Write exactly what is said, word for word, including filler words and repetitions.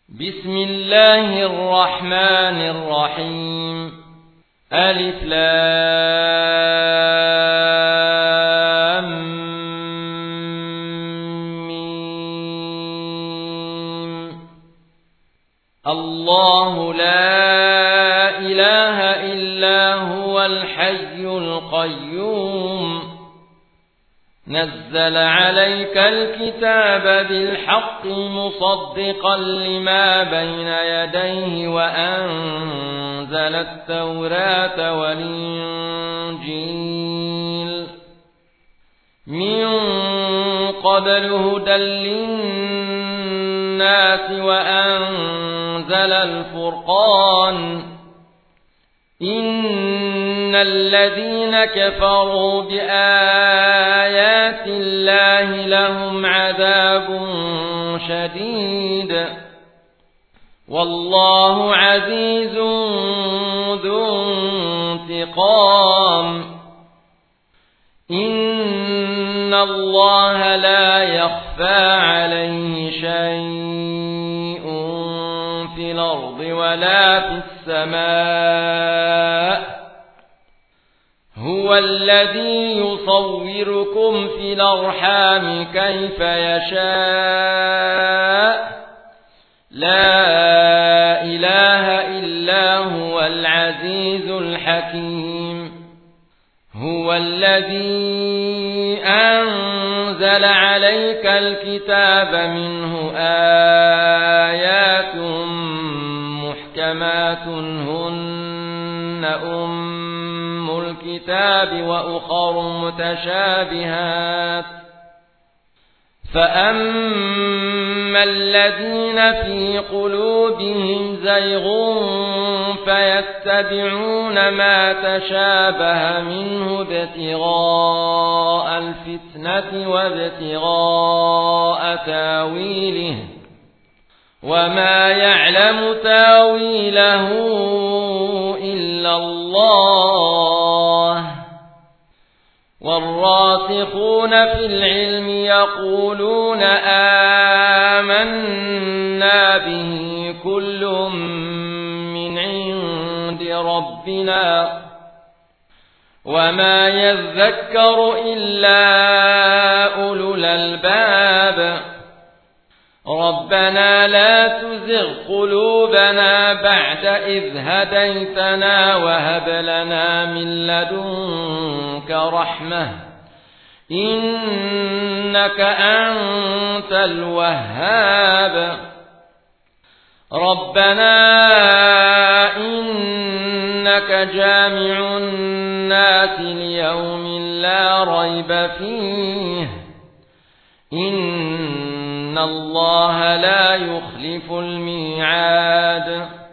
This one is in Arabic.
بسم الله الرحمن الرحيم. ألف لام ميم. الله لا إله إلا هو الحي القيوم نزل عليك الكتاب بالحق مصدقا لما بين يديه وأنزل التوراة والإنجيل من قبل هدى للناس وأنزل الفرقان إن الذين كفروا بآيات الله لهم عذاب شديد والله عزيز ذو انتقام. إن الله لا يخفى عليه شيء في الأرض ولا في السماء هو الذي يصوركم في الأرحام كيف يشاء لا إله إلا هو العزيز الحكيم. هو الذي أنزل عليك الكتاب منه آيات محكمات هن أم الكتاب وأخر متشابهات فأما الذين في قلوبهم زيغ فيتبعون ما تشابه منه ابتغاء الفتنة وابتغاء تاويله وما يعلم تاويله إلا الله والراسخون في العلم يقولون آمنا به كل من عند ربنا وما يذكر إلا أولو الألباب. ربنا لا تزغ قلوبنا بعد إذ هديتنا وهب لنا من لدنك رحمة إنك أنت الوهاب. ربنا إنك جامع الناس ليوم لا ريب فيه إن الله لا يخلف الميعاد.